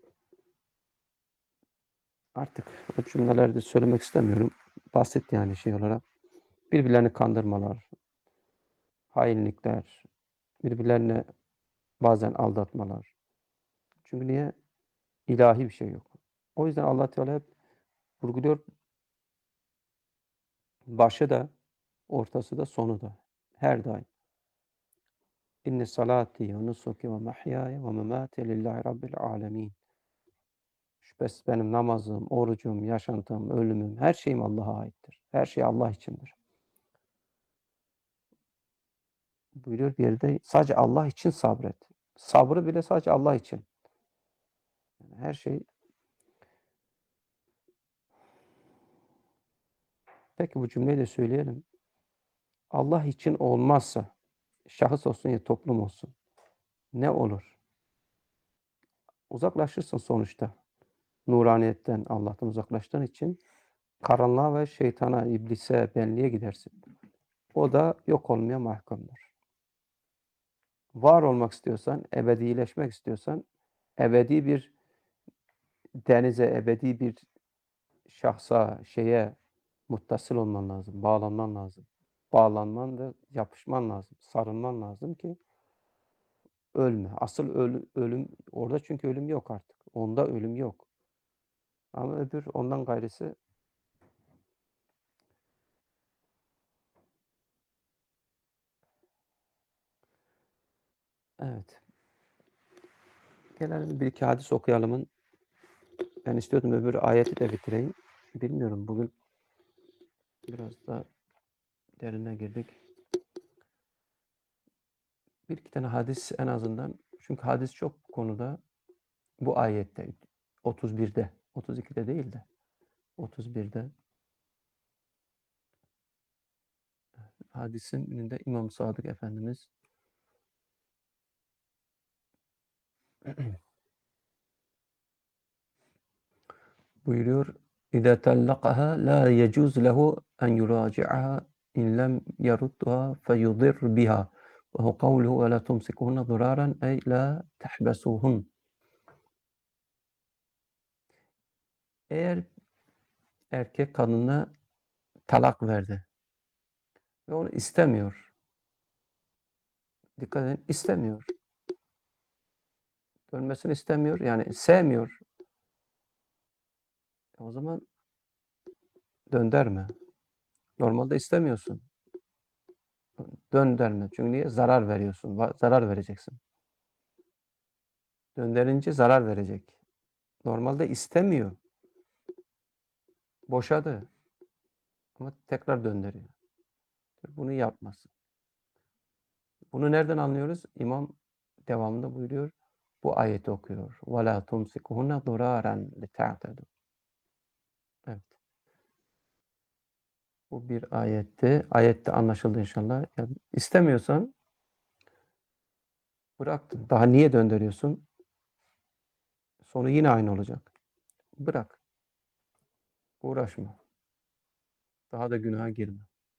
artık o cümleleri de söylemek istemiyorum. Basit yani şey olarak. Birbirlerini kandırmalar, hainlikler, birbirlerine bazen aldatmalar. Çünkü niye? İlahi bir şey yok. O yüzden Allah Teala hep vurguluyor. Başı da, ortası da, sonu da. Her daim. İnne salati ve nusuki ve mahyaya ve memati lillahi rabbil alemin. Şüphesiz benim namazım, orucum, yaşantım, ölümüm, her şeyim Allah'a aittir. Her şey Allah içindir. Buyuruyor bir yerde sadece Allah için sabret. Sabrı bile sadece Allah için. Yani her şey. Peki bu cümleyi de söyleyelim. Allah için olmazsa, şahıs olsun ya toplum olsun, ne olur? Uzaklaşırsın sonuçta. Nuraniyetten, Allah'tan uzaklaştığın için karanlığa ve şeytana, iblise, benliğe gidersin. O da yok olmaya mahkumdur. Var olmak istiyorsan, ebedileşmek istiyorsan, ebedi bir denize, ebedi bir şahsa, şeye muttasıl olman lazım, bağlanman lazım. Bağlanman ve yapışman lazım, sarılman lazım ki ölme. Asıl ölü ölüm orada çünkü ölüm yok artık. Onda ölüm yok. Ama öbür ondan gayrısı evet. Gelelim bir iki hadis okuyalımın. Ben istiyordum öbür ayeti de bitireyim. Bilmiyorum bugün biraz da derine girdik. Bir iki tane hadis en azından. Çünkü hadis çok bu konuda. Bu ayette otuz birde, otuz ikide değil de otuz birde. hadisin birinde İmam Sadık Efendimiz buyuruyor: "İza tallaqaha la yecuz lehu en yuraci'aha in lem yeruddaha feyudir biha. Ve hu kavluhu ve la tumsikuhunne diraran ey la tahbesuhun." Eğer erkek kadına talak verdi ve onu istemiyor. Dikkat edin, istemiyor. Dönmesini istemiyor, yani sevmiyor. O zaman dönderme. Normalde istemiyorsun. Dönderme. Çünkü niye? Zarar veriyorsun. Zarar vereceksin. Dönderince zarar verecek. Normalde istemiyor. Boşadı. Ama tekrar döndürüyor. Bunu yapmasın. Bunu nereden anlıyoruz? İmam devamında buyuruyor. Bu ayeti okuyor. وَلَا تُمْسِكُهُنَّ ضُرَارًا لِتَعْتَدُوا. Evet. Bu bir ayetti. Ayette anlaşıldı inşallah. Yani istemiyorsan bırak. Daha niye döndürüyorsun? Sonu yine aynı olacak. Bırak. Uğraşma. Daha da günaha girme.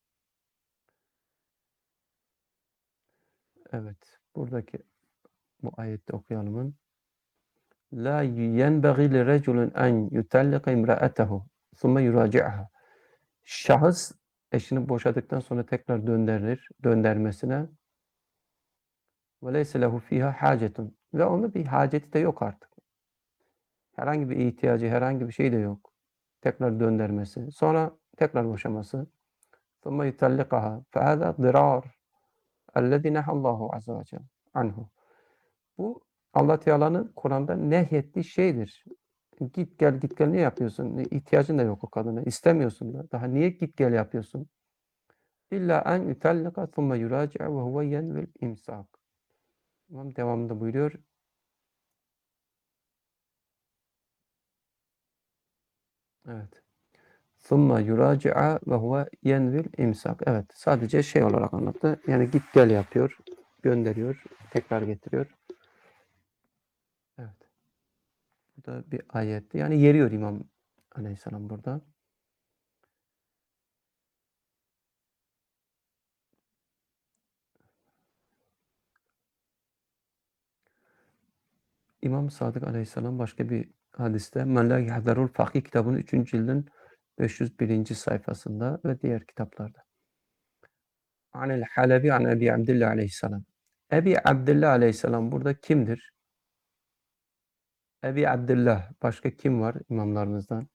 Evet. Buradaki bu ayette okuyalım. La yenbaghi li reculin en yutallika imra'atahu thumma yuraci'aha. Şahıs eşini boşadıktan sonra tekrar döndürür, döndürmesine ve leyse lehu fiha hacetun. Ve onun bir haceti de yok artık. Herhangi bir ihtiyacı, herhangi bir şey de yok. Tekrar döndürmesi. Sonra tekrar boşaması. ثُمَّ يُطَلِّقَهَا فَهَذَا ضِرَارٌ اَلَّذِي نَهَى اللّٰهُ عَزَّ وَجَلَّ anhu. Bu Allah Teala'nın Kur'an'da nehyettiği şeydir. Git gel git gel ne yapıyorsun? İhtiyacın da yok o kadına. İstemiyorsun da. Daha niye git gel yapıyorsun? İlla en yutallika thumme yuraci'e ve huve yenvel imsak. İmam devamında buyuruyor. Evet. Thumme yuraci'e ve huve yenvel imsak. Evet. Sadece şey olarak anlattı. Yani git gel yapıyor. Gönderiyor. Tekrar getiriyor. Evet. Bu da bir ayetti. Yani yeriyor İmam Aleyhisselam burada. İmam Sadık Aleyhisselam başka bir hadiste Men la yahzarul fakih kitabının üçüncü cildin beş yüz birinci sayfasında ve diğer kitaplarda. Anel Halebi an Ebi Abdillah Aleyhisselam. Ebi Abdillah Aleyhisselam burada kimdir? Ebi Abdillah. Başka kim var imamlarımızdan?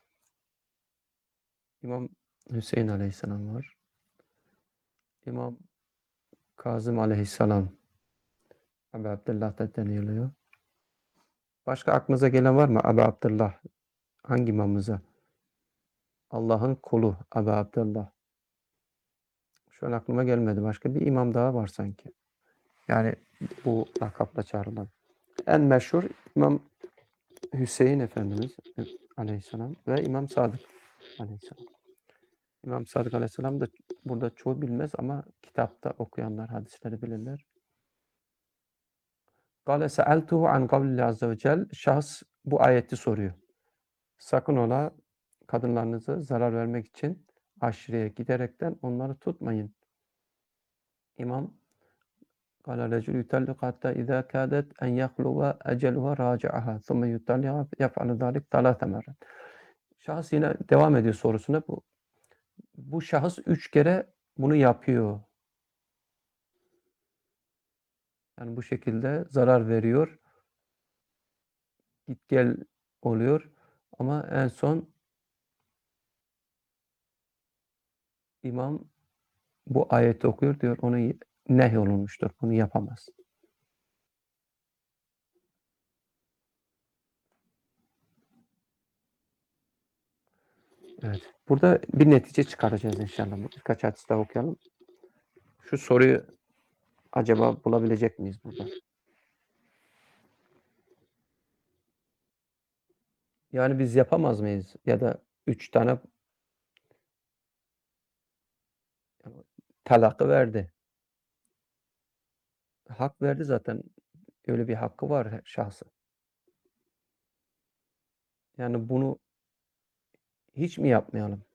İmam Hüseyin Aleyhisselam var. İmam Kazım Aleyhisselam. Ebu Abdillah da deniliyor. Başka aklınıza gelen var mı? Ebu Abdillah. Hangi imamımıza? Allah'ın kulu Ebu Abdillah. Şu an aklıma gelmedi. Başka bir imam daha var sanki. Yani bu lakapla çağrılan. En meşhur İmam Hüseyin Efendimiz Aleyhisselam ve İmam Sadık Aleyhisselam. İmam Sadık Aleyhisselam da burada çoğu bilmez ama kitapta okuyanlar hadisleri bilirler. Kale se'eltuhu an kavlillahi azze ve cel. Şahıs bu ayeti soruyor. Sakın ola kadınlarınıza zarar vermek için aşireye giderekten onları tutmayın. İmam kâle recülü yutallik hatta izâ kâdet en yahluva eceluha râci'aha thumme yutalliha yef'alu zâlik talâte merrat. Şahıs yine devam ediyor sorusuna. Bu, bu şahıs üç kere bunu yapıyor. Yani bu şekilde zarar veriyor. Git gel oluyor. Ama en son imam bu ayeti okuyor diyor. Onu nehyolunmuştur. Bunu yapamaz. Evet. Burada bir netice çıkaracağız inşallah. Birkaç hadis daha okuyalım. Şu soruyu acaba bulabilecek miyiz burada? Yani biz yapamaz mıyız? Ya da üç tane talakı verdi. Hak verdi zaten. Öyle bir hakkı var he şahsın. Yani bunu hiç mi yapmayalım?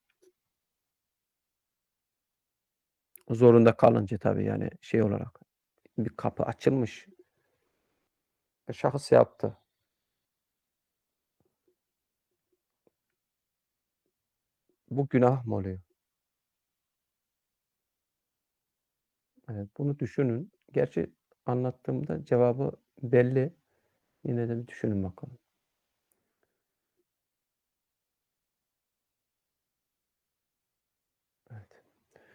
Zorunda kalınca tabii yani şey olarak. Bir kapı açılmış. E, şahıs yaptı. Bu günah mı oluyor? Evet, bunu düşünün. Gerçi anlattığımda cevabı belli. Yine de bir düşünün bakalım. Evet.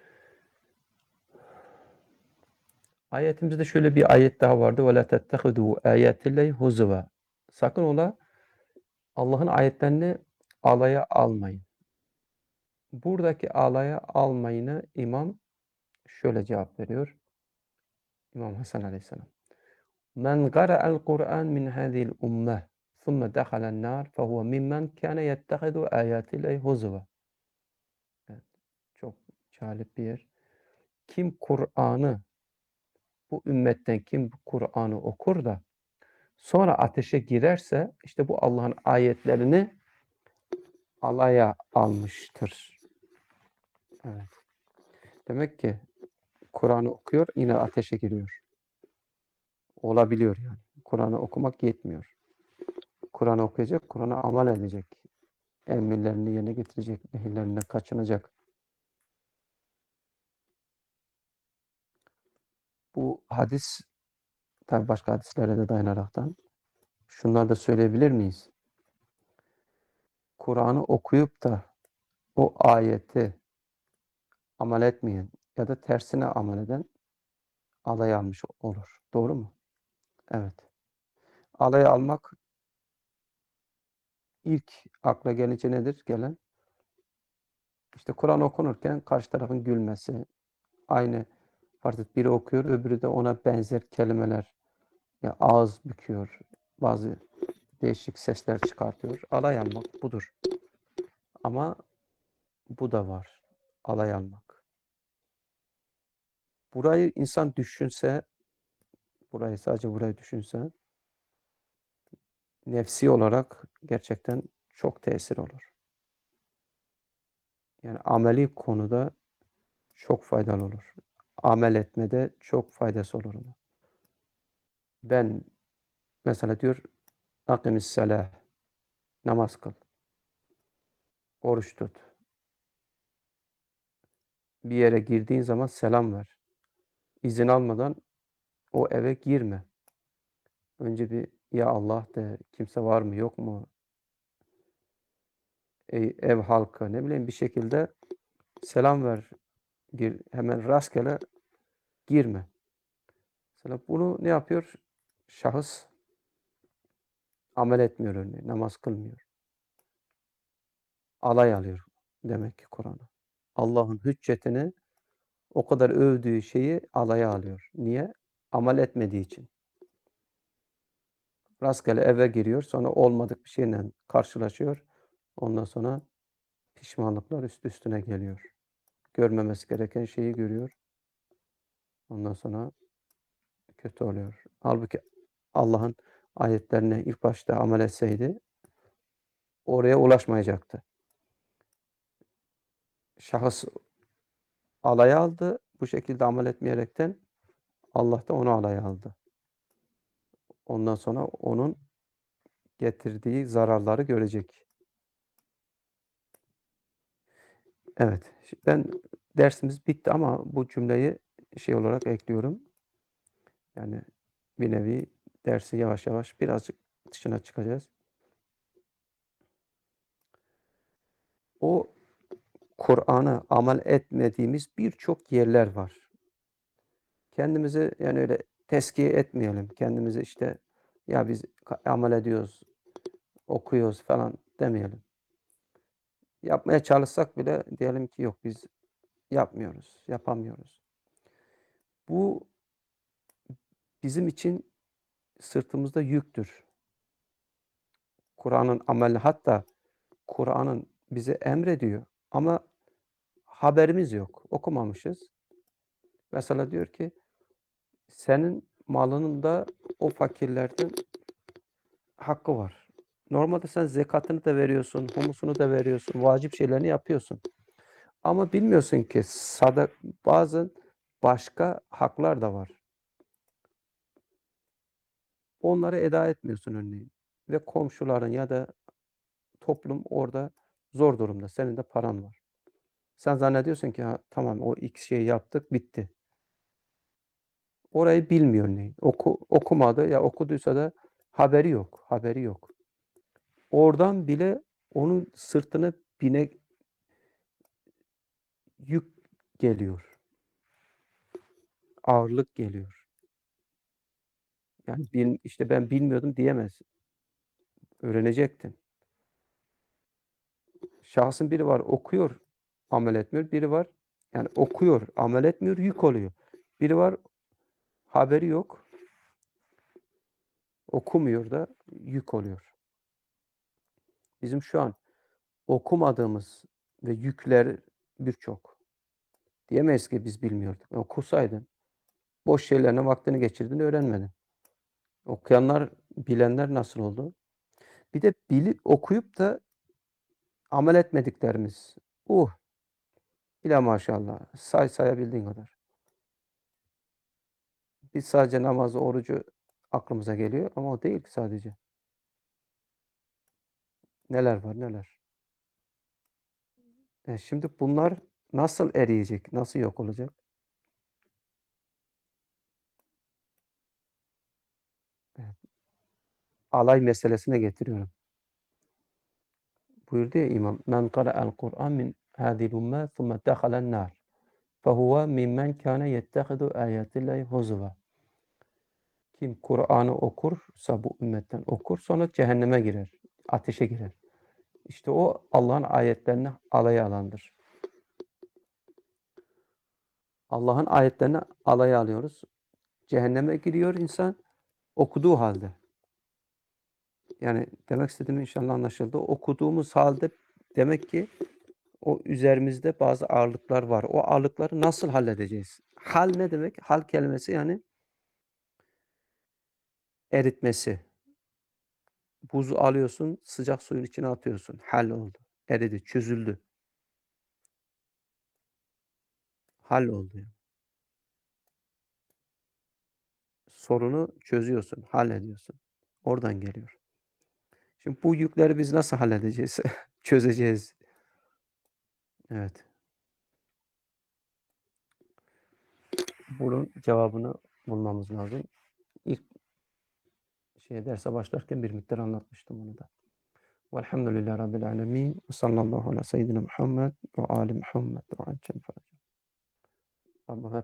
Ayetimizde şöyle bir ayet daha vardı. وَلَا تَتَّخِذُوا آيَاتِ اللّٰهِ هُزُوًا Sakın ola Allah'ın ayetlerini alaya almayın. Buradaki alaya almayını imam şöyle cevap veriyor. İmam Hasan Aleyhisselam. Men qara'al Kur'an min hadhihi'l ummeh thumme dehala'en nar fehuve mimmen kâne yettehidu âyâtillâhi huzva. Evet, çok cazip bir yer. Kim Kur'an'ı bu ümmetten kim bu Kur'an'ı okur da sonra ateşe girerse işte bu Allah'ın ayetlerini alaya almıştır. Evet. Demek ki Kur'an'ı okuyor yine ateşe giriyor. Olabiliyor yani. Kur'an'ı okumak yetmiyor. Kur'an'ı okuyacak, Kur'an'a amel edecek. Emirlerini yerine getirecek, nehirlerinden kaçınacak. Bu hadis, tabi başka hadislere de dayanaraktan şunları da söyleyebilir miyiz? Kur'an'ı okuyup da o ayeti amel etmeyen ya da tersine amel eden alay almış olur. Doğru mu? Evet. Alay almak ilk akla gelince nedir? Gelen işte Kur'an okunurken karşı tarafın gülmesi, aynı artık biri okuyor, öbürü de ona benzer kelimeler, ya ağız büküyor, bazı değişik sesler çıkartıyor. Alay almak budur. Ama bu da var. Alay almak. Burayı insan düşünse, burayı sadece burayı düşünse, nefsi olarak gerçekten çok tesir olur. Yani ameli konuda çok faydalı olur. Amel etmede çok faydası olur ona. Ben mesela diyor, akimisselah, namaz kıl, oruç tut. Bir yere girdiğin zaman selam ver. İzin almadan o eve girme. Önce bir ya Allah de, kimse var mı yok mu? Ey ev halkı, ne bileyim bir şekilde selam ver. Gir, hemen rastgele girme. Mesela bunu ne yapıyor? Şahıs amel etmiyor örneğin, namaz kılmıyor. Alay alıyor demek ki Kur'an'ı. Allah'ın hüccetini, o kadar övdüğü şeyi alaya alıyor. Niye? Amel etmediği için. Rastgele eve giriyor, sonra olmadık bir şeyle karşılaşıyor. Ondan sonra pişmanlıklar üst üstüne geliyor. Görmemesi gereken şeyi görüyor. Ondan sonra kötü oluyor. Halbuki Allah'ın ayetlerine ilk başta amel etseydi oraya ulaşmayacaktı. Şahıs alaya aldı. Bu şekilde amel etmeyerekten Allah da onu alaya aldı. Ondan sonra onun getirdiği zararları görecek. Evet. Ben dersimiz bitti ama bu cümleyi şey olarak ekliyorum. Yani bir nevi dersi yavaş yavaş birazcık dışına çıkacağız. O Kur'an'a amel etmediğimiz birçok yerler var. Kendimizi yani öyle tezkiye etmeyelim. Kendimizi işte ya biz amel ediyoruz, okuyoruz falan demeyelim. Yapmaya çalışsak bile diyelim ki yok biz yapmıyoruz, yapamıyoruz. Bu bizim için sırtımızda yüktür. Kur'an'ın ameli hatta Kur'an'ın bize emrediyor ama haberimiz yok, okumamışız. Mesela diyor ki, senin malının da o fakirlerden hakkı var. Normalde sen zekatını da veriyorsun, humusunu da veriyorsun, vacip şeylerini yapıyorsun. Ama bilmiyorsun ki sadak bazen başka haklar da var. Onları eda etmiyorsun örneğin ve komşuların ya da toplum orada zor durumda. Senin de paran var. Sen zannediyorsun ki ha, tamam o X şeyi yaptık bitti. Orayı bilmiyor örneğin. Oku, okumadı ya okuduysa da haberi yok. Haberi yok. Oradan bile onun sırtına bine yük geliyor. Ağırlık geliyor. Yani bil, işte ben bilmiyordum diyemez. Öğrenecektin. Şahsın biri var okuyor, amel etmiyor. Biri var yani okuyor, amel etmiyor, yük oluyor. Biri var haberi yok, okumuyor da yük oluyor. Bizim şu an okumadığımız ve yükler birçok. Diyemeyiz ki biz bilmiyorduk. Okusaydın, boş şeylerine vaktini geçirdin, öğrenmedin. Okuyanlar, bilenler nasıl oldu? Bir de bilip okuyup da amel etmediklerimiz. Uh, bile maşallah. Say sayabildiğin kadar. Biz sadece namazı, orucu aklımıza geliyor ama o değil ki sadece. Neler var neler. E şimdi bunlar nasıl eriyecek? Nasıl yok olacak? Evet. Alay meselesine getiriyorum. Buyurdu ya İmam, "Men qara'al Kur'an min hâzihil ummâ thumme dehalen nâr. Fehuve mimmen kâne yettehidu âyâtillâhi huzuvâ." Kim Kur'an'ı okursa bu ümmetten okur, sonra cehenneme girer, ateşe girer. İşte o Allah'ın ayetlerini alaya alandır. Allah'ın ayetlerini alaya alıyoruz. Cehenneme giriyor insan okuduğu halde. Yani demek istediğim inşallah anlaşıldı. Okuduğumuz halde demek ki o üzerimizde bazı ağırlıklar var. O ağırlıkları nasıl halledeceğiz? Hal ne demek? Hal kelimesi yani eritmesi. Buzu alıyorsun, sıcak suyun içine atıyorsun. Hal oldu. Eridi, çözüldü. Hal oldu yani. Sorunu çözüyorsun, hallediyorsun. Oradan geliyor. Şimdi bu yükleri biz nasıl halledeceğiz? Çözeceğiz. Evet. Bunun cevabını bulmamız lazım. İlk şey derse başlarken bir miktar anlatmıştım onu da. Velhamdülillahi Rabbil alemin. Ve sallallahu ala seyyidina Muhammed ve ali Muhammed ve acel